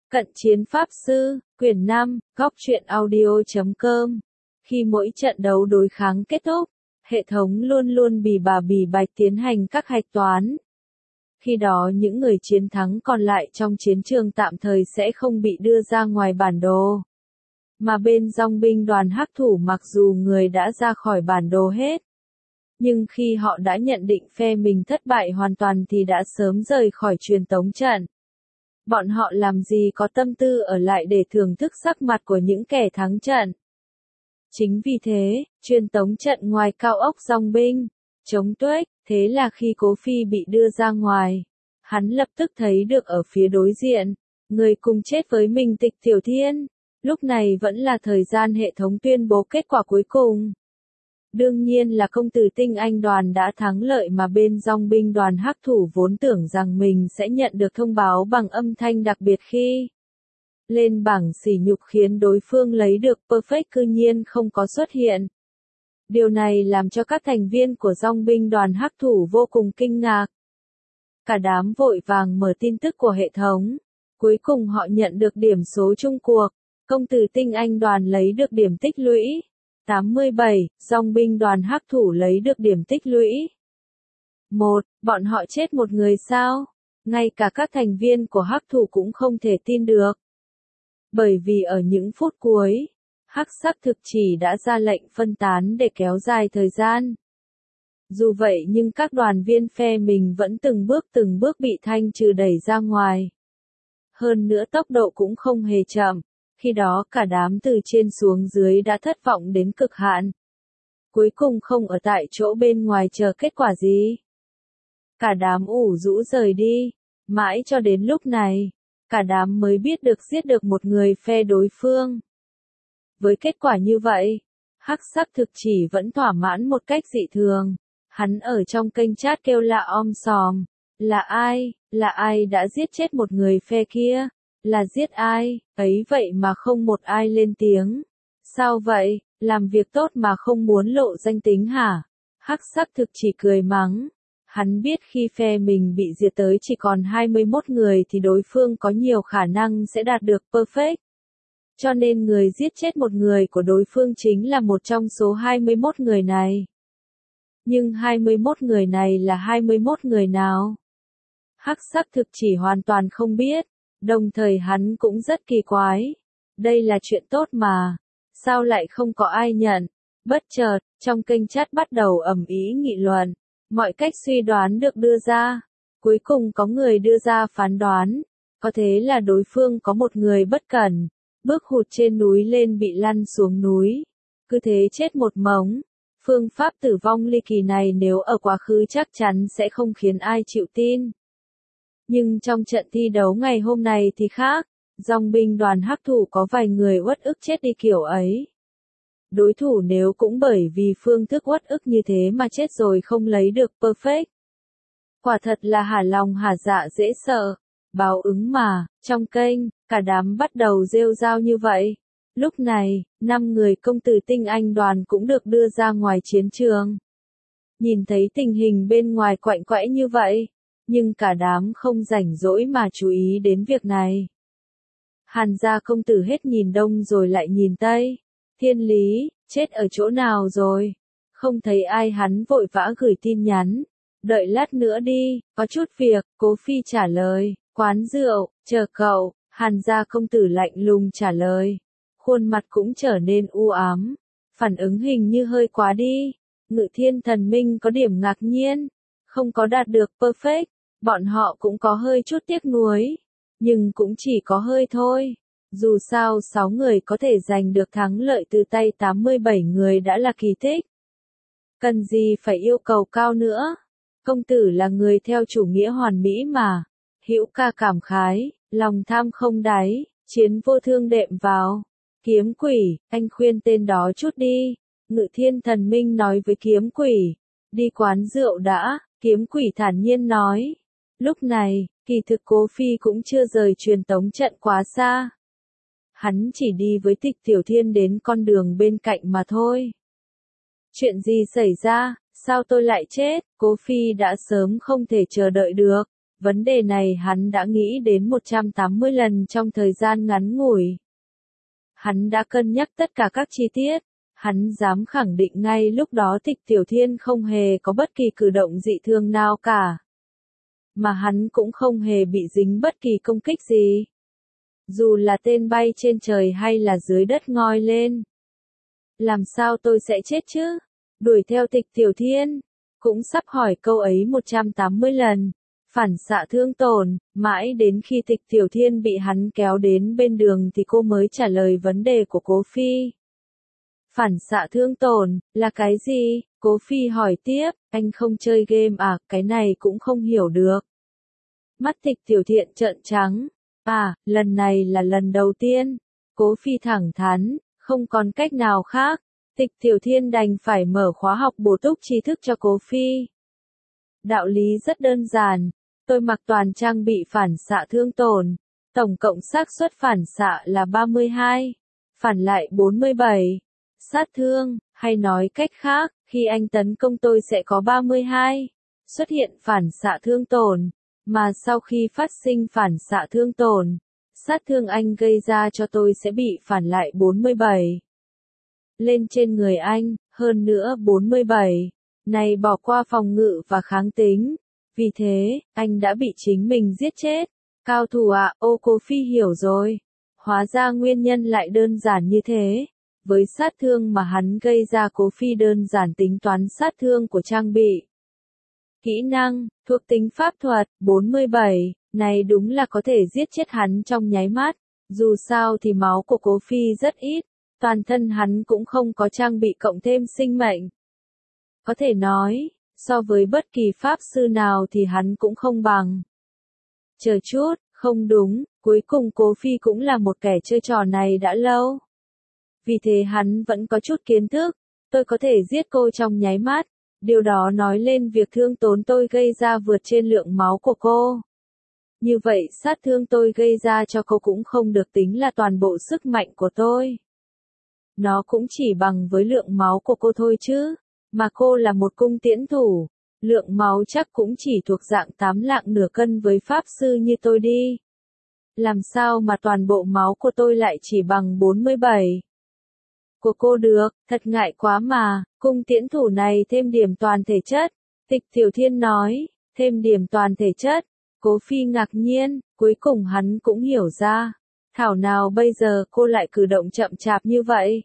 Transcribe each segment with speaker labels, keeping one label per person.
Speaker 1: Cận chiến Pháp Sư, quyển 5, góc truyện audio.com. Khi mỗi trận đấu đối kháng kết thúc, hệ thống luôn luôn bì bạch tiến hành các hạch toán. Khi đó những người chiến thắng còn lại trong chiến trường tạm thời sẽ không bị đưa ra ngoài bản đồ. Mà bên dòng binh đoàn hắc thủ mặc dù người đã ra khỏi bản đồ hết, nhưng khi họ đã nhận định phe mình thất bại hoàn toàn thì đã sớm rời khỏi truyền tống trận. Bọn họ làm gì có tâm tư ở lại để thưởng thức sắc mặt của những kẻ thắng trận. Chính vì thế, truyền tống trận ngoài cao ốc dòng binh, chống tuếch, thế là khi Cố Phi bị đưa ra ngoài, hắn lập tức thấy được ở phía đối diện, người cùng chết với mình Tịch Tiểu Thiên. Lúc này vẫn là thời gian hệ thống tuyên bố kết quả cuối cùng. Đương nhiên là công tử Tinh Anh đoàn đã thắng lợi mà bên dòng binh đoàn hắc thủ vốn tưởng rằng mình sẽ nhận được thông báo bằng âm thanh đặc biệt khi lên bảng sỉ nhục khiến đối phương lấy được perfect cư nhiên không có xuất hiện. Điều này làm cho các thành viên của dòng binh đoàn hắc thủ vô cùng kinh ngạc. Cả đám vội vàng mở tin tức của hệ thống. Cuối cùng họ nhận được điểm số chung cuộc. Công tử Tinh Anh đoàn lấy được điểm tích lũy 87, dòng binh đoàn hắc thủ lấy được điểm tích lũy 1, bọn họ chết một người sao? Ngay cả các thành viên của hắc thủ cũng không thể tin được. Bởi vì ở những phút cuối, hắc sắc thực chỉ đã ra lệnh phân tán để kéo dài thời gian. Dù vậy nhưng các đoàn viên phe mình vẫn từng bước bị thanh trừ đẩy ra ngoài. Hơn nữa tốc độ cũng không hề chậm. Khi đó cả đám từ trên xuống dưới đã thất vọng đến cực hạn. Cuối cùng không ở tại chỗ bên ngoài chờ kết quả gì. Cả đám ủ rũ rời đi. Mãi cho đến lúc này, cả đám mới biết được giết được một người phe đối phương. Với kết quả như vậy, hắc sắc thực chỉ vẫn thỏa mãn một cách dị thường. Hắn ở trong kênh chat kêu là om sòm. Là ai đã giết chết một người phe kia? Là giết ai, ấy vậy mà không một ai lên tiếng. Sao vậy, làm việc tốt mà không muốn lộ danh tính hả? Hắc sắc thực chỉ cười mắng. Hắn biết khi phe mình bị diệt tới chỉ còn 21 người thì đối phương có nhiều khả năng sẽ đạt được perfect. Cho nên người giết chết một người của đối phương chính là một trong số 21 người này. Nhưng 21 người này là 21 người nào? Hắc sắc thực chỉ hoàn toàn không biết. Đồng thời hắn cũng rất kỳ quái. Đây là chuyện tốt mà. Sao lại không có ai nhận? Bất chợt, trong kênh chat bắt đầu ầm ĩ nghị luận. Mọi cách suy đoán được đưa ra. Cuối cùng có người đưa ra phán đoán. Có thế là đối phương có một người bất cẩn. Bước hụt trên núi lên bị lăn xuống núi. Cứ thế chết một mống. Phương pháp tử vong ly kỳ này nếu ở quá khứ chắc chắn sẽ không khiến ai chịu tin. Nhưng trong trận thi đấu ngày hôm nay thì khác, dòng binh đoàn hắc thủ có vài người uất ức chết đi kiểu ấy. Đối thủ nếu cũng bởi vì phương thức uất ức như thế mà chết rồi không lấy được perfect. Quả thật là hả lòng hả dạ dễ sợ, báo ứng mà, trong kênh, cả đám bắt đầu rêu rao như vậy. Lúc này, 5 người công tử Tinh Anh đoàn cũng được đưa ra ngoài chiến trường. Nhìn thấy tình hình bên ngoài quạnh quẽ như vậy. Nhưng cả đám không rảnh rỗi mà chú ý đến việc này. Hàn gia công tử hết nhìn đông rồi lại nhìn tây. Thiên Lý, chết ở chỗ nào rồi? Không thấy ai hắn vội vã gửi tin nhắn. Đợi lát nữa đi, có chút việc, Cố Phi trả lời. Quán rượu, chờ cậu, Hàn gia công tử lạnh lùng trả lời. Khuôn mặt cũng trở nên u ám. Phản ứng hình như hơi quá đi. Ngự Thiên Thần Minh có điểm ngạc nhiên. Không có đạt được perfect. Bọn họ cũng có hơi chút tiếc nuối, nhưng cũng chỉ có hơi thôi. Dù sao 6 người có thể giành được thắng lợi từ tay 87 người đã là kỳ tích. Cần gì phải yêu cầu cao nữa? Công tử là người theo chủ nghĩa hoàn mỹ mà. Hữu ca cảm khái, lòng tham không đáy, chiến vô thương đệm vào. Kiếm quỷ, anh khuyên tên đó chút đi. Ngự Thiên Thần Minh nói với kiếm quỷ. Đi quán rượu đã, kiếm quỷ thản nhiên nói. Lúc này, kỳ thực Cố Phi cũng chưa rời truyền tống trận quá xa. Hắn chỉ đi với Tịch Tiểu Thiên đến con đường bên cạnh mà thôi. Chuyện gì xảy ra, sao tôi lại chết? Cố Phi đã sớm không thể chờ đợi được. Vấn đề này hắn đã nghĩ đến 180 lần trong thời gian ngắn ngủi. Hắn đã cân nhắc tất cả các chi tiết. Hắn dám khẳng định ngay lúc đó Tịch Tiểu Thiên không hề có bất kỳ cử động dị thường nào cả. Mà hắn cũng không hề bị dính bất kỳ công kích gì. Dù là tên bay trên trời hay là dưới đất ngoi lên. Làm sao tôi sẽ chết chứ? Đuổi theo Tịch Tiểu Thiên. Cũng sắp hỏi câu ấy 180 lần. Phản xạ thương tổn, mãi đến khi Tịch Tiểu Thiên bị hắn kéo đến bên đường thì cô mới trả lời vấn đề của Cố Phi. Phản xạ thương tổn, là cái gì? Cố Phi hỏi tiếp, anh không chơi game à, cái này cũng không hiểu được. Mắt Tịch Tiểu Thiên trợn trắng. À, lần này là lần đầu tiên. Cố Phi thẳng thắn, không còn cách nào khác. Tịch Tiểu Thiên đành phải mở khóa học bổ túc tri thức cho Cố Phi. Đạo lý rất đơn giản. Tôi mặc toàn trang bị phản xạ thương tổn. Tổng cộng xác suất phản xạ là 32. Phản lại 47. Sát thương, hay nói cách khác, khi anh tấn công tôi sẽ có 32. Xuất hiện phản xạ thương tổn. Mà sau khi phát sinh phản xạ thương tổn, sát thương anh gây ra cho tôi sẽ bị phản lại 47. Lên trên người anh, hơn nữa 47. Này bỏ qua phòng ngự và kháng tính. Vì thế, anh đã bị chính mình giết chết. Cao thủ ạ, Cố Phi hiểu rồi. Hóa ra nguyên nhân lại đơn giản như thế. Với sát thương mà hắn gây ra, Cố Phi đơn giản tính toán sát thương của trang bị. Kỹ năng, thuộc tính pháp thuật, 47, này đúng là có thể giết chết hắn trong nháy mắt. Dù sao thì máu của Cố Phi rất ít, toàn thân hắn cũng không có trang bị cộng thêm sinh mệnh. Có thể nói, so với bất kỳ pháp sư nào thì hắn cũng không bằng. Chờ chút, không đúng, cuối cùng Cố Phi cũng là một kẻ chơi trò này đã lâu. Vì thế hắn vẫn có chút kiến thức, tôi có thể giết cô trong nháy mắt. Điều đó nói lên việc thương tổn tôi gây ra vượt trên lượng máu của cô. Như vậy sát thương tôi gây ra cho cô cũng không được tính là toàn bộ sức mạnh của tôi. Nó cũng chỉ bằng với lượng máu của cô thôi chứ. Mà cô là một cung tiễn thủ. Lượng máu chắc cũng chỉ thuộc dạng 8 lạng nửa cân với pháp sư như tôi đi. Làm sao mà toàn bộ máu của tôi lại chỉ bằng 47? Của cô được, thật ngại quá mà, cung tiễn thủ này thêm điểm toàn thể chất. Tịch Tiểu Thiên nói, thêm điểm toàn thể chất. Cố Phi ngạc nhiên, cuối cùng hắn cũng hiểu ra. Thảo nào bây giờ cô lại cử động chậm chạp như vậy?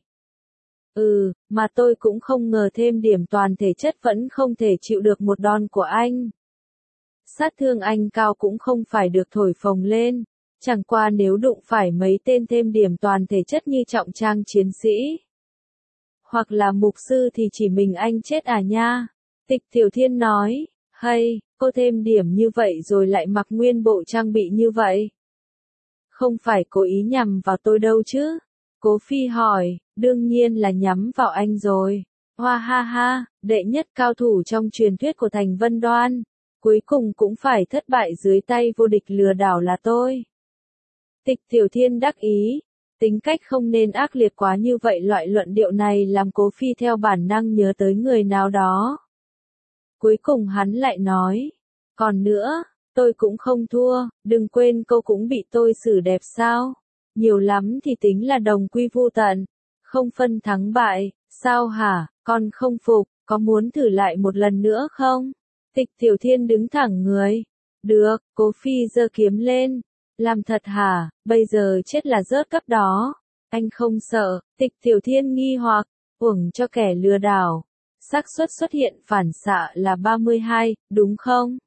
Speaker 1: Mà tôi cũng không ngờ thêm điểm toàn thể chất vẫn không thể chịu được một đòn của anh. Sát thương anh cao cũng không phải được thổi phồng lên. Chẳng qua nếu đụng phải mấy tên thêm điểm toàn thể chất như trọng trang chiến sĩ. Hoặc là mục sư thì chỉ mình anh chết à nha. Tịch Tiểu Thiên nói, hay, cô thêm điểm như vậy rồi lại mặc nguyên bộ trang bị như vậy. Không phải cố ý nhằm vào tôi đâu chứ? Cố Phi hỏi, đương nhiên là nhắm vào anh rồi. Hoa ha ha, đệ nhất cao thủ trong truyền thuyết của Thành Vân Đoan. Cuối cùng cũng phải thất bại dưới tay vô địch lừa đảo là tôi. Tịch Tiểu Thiên đắc ý. Tính cách không nên ác liệt quá như vậy, loại luận điệu này làm Cố Phi theo bản năng nhớ tới người nào đó. Cuối cùng hắn lại nói, còn nữa, tôi cũng không thua, đừng quên cô cũng bị tôi xử đẹp sao. Nhiều lắm thì tính là đồng quy vu tận, không phân thắng bại, sao hả, con không phục, có muốn thử lại một lần nữa không? Tịch Tiểu Thiên đứng thẳng người. Được, Cố Phi giơ kiếm lên. Làm thật hả, bây giờ chết là rớt cấp đó. Anh không sợ, Tịch Tiểu Thiên nghi hoặc, uổng cho kẻ lừa đảo. Xác suất xuất hiện phản xạ là 32, đúng không?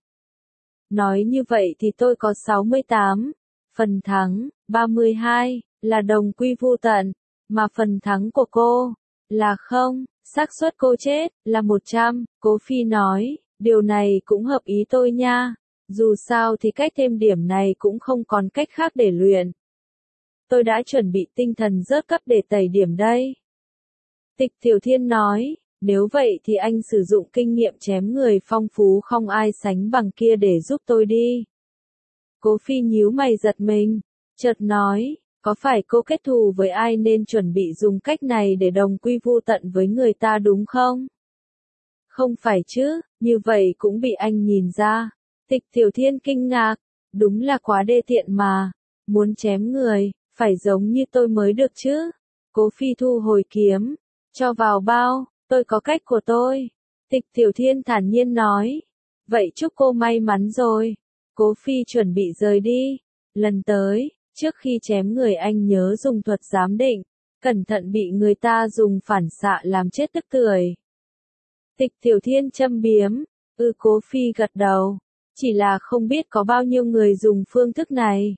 Speaker 1: Nói như vậy thì tôi có 68. Phần thắng, 32, là đồng quy vu tận. Mà phần thắng của cô, là không, xác suất cô chết, là 100. Cố Phi nói, điều này cũng hợp ý tôi nha. Dù sao thì cách thêm điểm này cũng không còn cách khác để luyện. Tôi đã chuẩn bị tinh thần rớt cấp để tẩy điểm đây. Tịch Tiểu Thiên nói, nếu vậy thì anh sử dụng kinh nghiệm chém người phong phú không ai sánh bằng kia để giúp tôi đi. Cố Phi nhíu mày giật mình, chợt nói, có phải cô kết thù với ai nên chuẩn bị dùng cách này để đồng quy vu tận với người ta đúng không? Không phải chứ, như vậy cũng bị anh nhìn ra. Tịch Tiểu Thiên kinh ngạc, đúng là quá đê tiện mà, muốn chém người, phải giống như tôi mới được chứ. Cố Phi thu hồi kiếm, cho vào bao, tôi có cách của tôi. Tịch Tiểu Thiên thản nhiên nói, vậy chúc cô may mắn rồi. Cố Phi chuẩn bị rời đi, lần tới, trước khi chém người anh nhớ dùng thuật giám định, cẩn thận bị người ta dùng phản xạ làm chết tức tưởi. Tịch Tiểu Thiên châm biếm, Cố Phi gật đầu, chỉ là không biết có bao nhiêu người dùng phương thức này.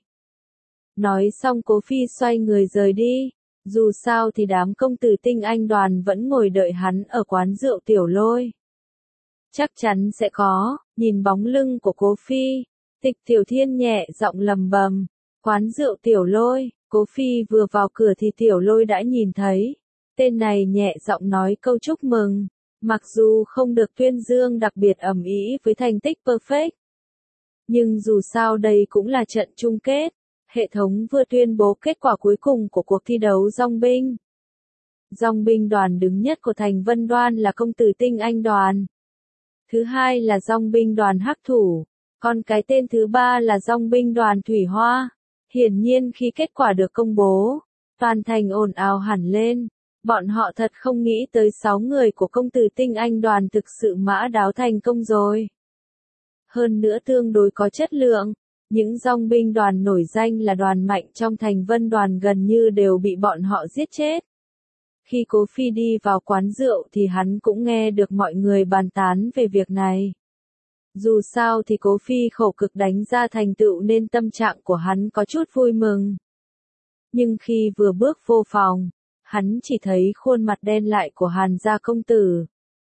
Speaker 1: Nói xong Cố Phi xoay người rời đi, dù sao thì đám công tử tinh anh đoàn vẫn ngồi đợi hắn ở quán rượu Tiểu Lôi. Chắc chắn sẽ có, nhìn bóng lưng của Cố Phi, Tịch Tiểu Thiên nhẹ giọng lầm bầm, quán rượu Tiểu Lôi. Cố Phi vừa vào cửa thì Tiểu Lôi đã nhìn thấy, tên này nhẹ giọng nói câu chúc mừng, mặc dù không được tuyên dương đặc biệt ầm ĩ với thành tích perfect. Nhưng dù sao đây cũng là trận chung kết, hệ thống vừa tuyên bố kết quả cuối cùng của cuộc thi đấu dong binh. Dong binh đoàn đứng nhất của thành Vân Đoan là công tử tinh anh đoàn. Thứ hai là dong binh đoàn hắc thủ, còn cái tên thứ ba là dong binh đoàn thủy hoa. Hiển nhiên khi kết quả được công bố, toàn thành ồn ào hẳn lên, bọn họ thật không nghĩ tới 6 người của công tử tinh anh đoàn thực sự mã đáo thành công rồi. Hơn nữa tương đối có chất lượng, những dong binh đoàn nổi danh là đoàn mạnh trong thành Vân Đoàn gần như đều bị bọn họ giết chết. Khi Cố Phi đi vào quán rượu thì hắn cũng nghe được mọi người bàn tán về việc này. Dù sao thì Cố Phi khổ cực đánh ra thành tựu nên tâm trạng của hắn có chút vui mừng. Nhưng khi vừa bước vô phòng, hắn chỉ thấy khuôn mặt đen lại của Hàn gia công tử.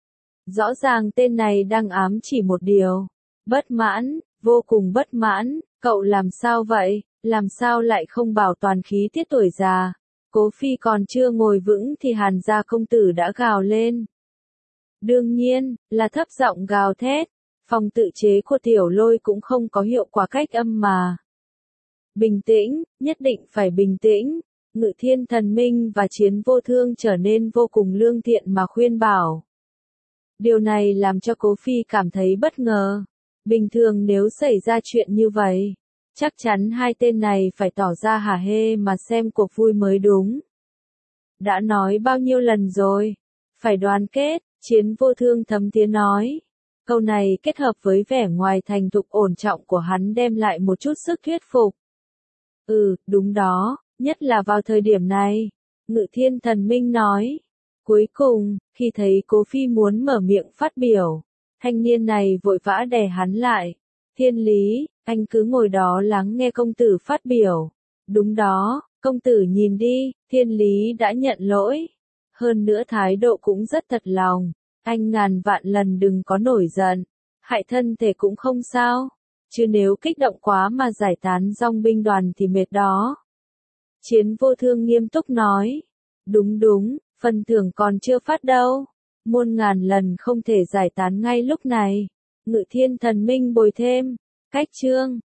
Speaker 1: Rõ ràng tên này đang ám chỉ một điều. Bất mãn, vô cùng bất mãn, cậu làm sao vậy, làm sao lại không bảo toàn khí tiết tuổi già. Cố Phi còn chưa ngồi vững thì Hàn gia công tử đã gào lên. Đương nhiên, là thấp giọng gào thét. Phòng tự chế của Tiểu Lôi cũng không có hiệu quả cách âm mà. Bình tĩnh, nhất định phải bình tĩnh. Ngự Thiên Thần Minh và Chiến Vô Thương trở nên vô cùng lương thiện mà khuyên bảo. Điều này làm cho Cố Phi cảm thấy bất ngờ. Bình thường nếu xảy ra chuyện như vậy, chắc chắn hai tên này phải tỏ ra hả hê mà xem cuộc vui mới đúng. Đã nói bao nhiêu lần rồi, phải đoàn kết, Chiến Vô Thương thấm tiếng nói. Câu này kết hợp với vẻ ngoài thành thục ổn trọng của hắn đem lại một chút sức thuyết phục. Đúng đó, nhất là vào thời điểm này, Ngự Thiên Thần Minh nói. Cuối cùng, khi thấy Cố Phi muốn mở miệng phát biểu, thanh niên này vội vã đè hắn lại. Thiên Lý, anh cứ ngồi đó lắng nghe công tử phát biểu. Đúng đó, công tử nhìn đi, Thiên Lý đã nhận lỗi. Hơn nữa thái độ cũng rất thật lòng. Anh ngàn vạn lần đừng có nổi giận, hại thân thể cũng không sao, chứ nếu kích động quá mà giải tán dong binh đoàn thì mệt đó. Chiến Vô Thương nghiêm túc nói, đúng, phần thưởng còn chưa phát đâu, muôn ngàn lần không thể giải tán ngay lúc này. Ngự Thiên Thần Minh bồi thêm, cách chương.